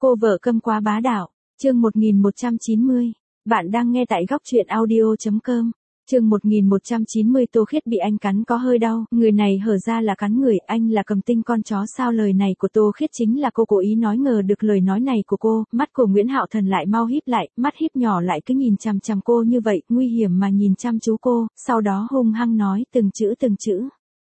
Cô vợ câm quá bá đạo, chương 1190. Bạn đang nghe tại góc truyện audio.com. Chương 1190. Tô Khiết bị anh cắn có hơi đau, người này hở ra là cắn người, anh là cầm tinh con chó sao? Lời này của Tô Khiết chính là cô cố ý nói. Ngờ được lời nói này của cô, mắt của Nguyễn Hạo Thần lại mau híp lại, mắt híp nhỏ lại cứ nhìn chằm chằm cô như vậy, nguy hiểm mà nhìn chăm chú cô, sau đó hung hăng nói từng chữ từng chữ.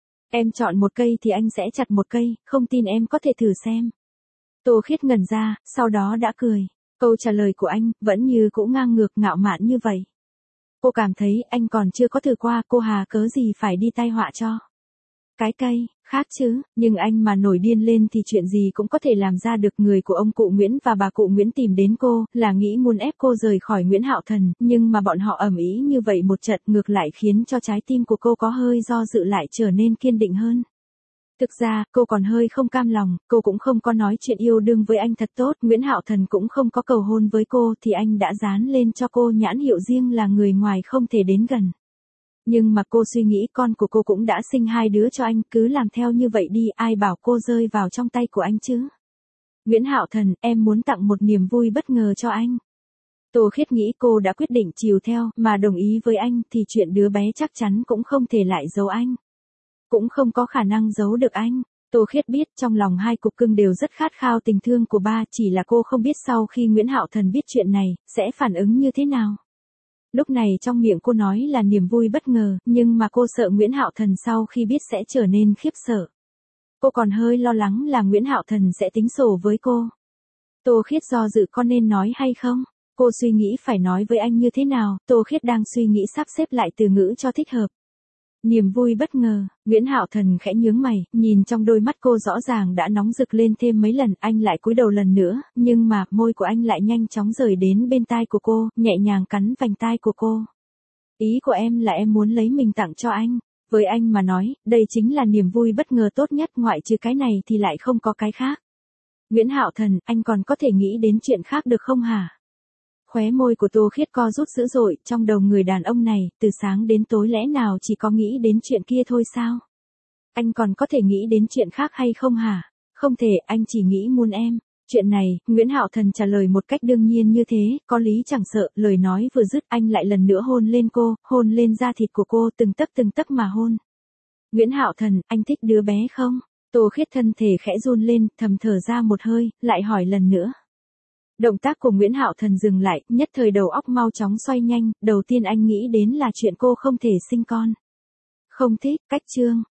Em chọn một cây thì anh sẽ chặt một cây, không tin em có thể thử xem. Tô Khiết ngẩn ra, sau đó đã cười. Câu trả lời của anh, vẫn như cũ ngang ngược ngạo mạn như vậy. Cô cảm thấy anh còn chưa có thử qua, cô hà cớ gì phải đi tai họa cho. Cái cây, khác chứ, nhưng anh mà nổi điên lên thì chuyện gì cũng có thể làm ra được. Người của ông cụ Nguyễn và bà cụ Nguyễn tìm đến cô, là nghĩ muốn ép cô rời khỏi Nguyễn Hạo Thần, nhưng mà bọn họ ầm ĩ như vậy một trận ngược lại khiến cho trái tim của cô có hơi do dự lại trở nên kiên định hơn. Thực ra, cô còn hơi không cam lòng, cô cũng không có nói chuyện yêu đương với anh thật tốt, Nguyễn Hạo Thần cũng không có cầu hôn với cô thì anh đã dán lên cho cô nhãn hiệu riêng là người ngoài không thể đến gần. Nhưng mà cô suy nghĩ con của cô cũng đã sinh 2 đứa cho anh, cứ làm theo như vậy đi, ai bảo cô rơi vào trong tay của anh chứ. Nguyễn Hạo Thần, em muốn tặng một niềm vui bất ngờ cho anh. Tô Khiết nghĩ cô đã quyết định chiều theo, mà đồng ý với anh thì chuyện đứa bé chắc chắn cũng không thể lại giấu anh. Cũng không có khả năng giấu được anh. Tô Khiết biết trong lòng hai cục cưng đều rất khát khao tình thương của ba, chỉ là cô không biết sau khi Nguyễn Hạo Thần biết chuyện này, sẽ phản ứng như thế nào. Lúc này trong miệng cô nói là niềm vui bất ngờ, nhưng mà cô sợ Nguyễn Hạo Thần sau khi biết sẽ trở nên khiếp sợ. Cô còn hơi lo lắng là Nguyễn Hạo Thần sẽ tính sổ với cô. Tô Khiết do dự có nên nói hay không. Cô suy nghĩ phải nói với anh như thế nào, Tô Khiết đang suy nghĩ sắp xếp lại từ ngữ cho thích hợp. Niềm vui bất ngờ, Nguyễn Hạo Thần khẽ nhướng mày, nhìn trong đôi mắt cô rõ ràng đã nóng rực lên thêm mấy lần, anh lại cúi đầu lần nữa, nhưng mà môi của anh lại nhanh chóng rời đến bên tai của cô, nhẹ nhàng cắn vành tai của cô. Ý của em là em muốn lấy mình tặng cho anh. Với anh mà nói, đây chính là niềm vui bất ngờ tốt nhất, ngoại trừ cái này thì lại không có cái khác. Nguyễn Hạo Thần, anh còn có thể nghĩ đến chuyện khác được không hả? Khóe môi của Tô Khiết co rút dữ dội, trong đầu người đàn ông này, từ sáng đến tối lẽ nào chỉ có nghĩ đến chuyện kia thôi sao? Anh còn có thể nghĩ đến chuyện khác hay không hả? Không thể, anh chỉ nghĩ muốn em. Chuyện này, Nguyễn Hạo Thần trả lời một cách đương nhiên như thế, có lý chẳng sợ, lời nói vừa dứt anh lại lần nữa hôn lên cô, hôn lên da thịt của cô từng tấc mà hôn. Nguyễn Hạo Thần, anh thích đứa bé không? Tô Khiết thân thể khẽ run lên, thầm thở ra một hơi, lại hỏi lần nữa. Động tác của Nguyễn Hạo Thần dừng lại, nhất thời đầu óc mau chóng xoay nhanh, đầu tiên anh nghĩ đến là chuyện cô không thể sinh con. Không thích, cách chương,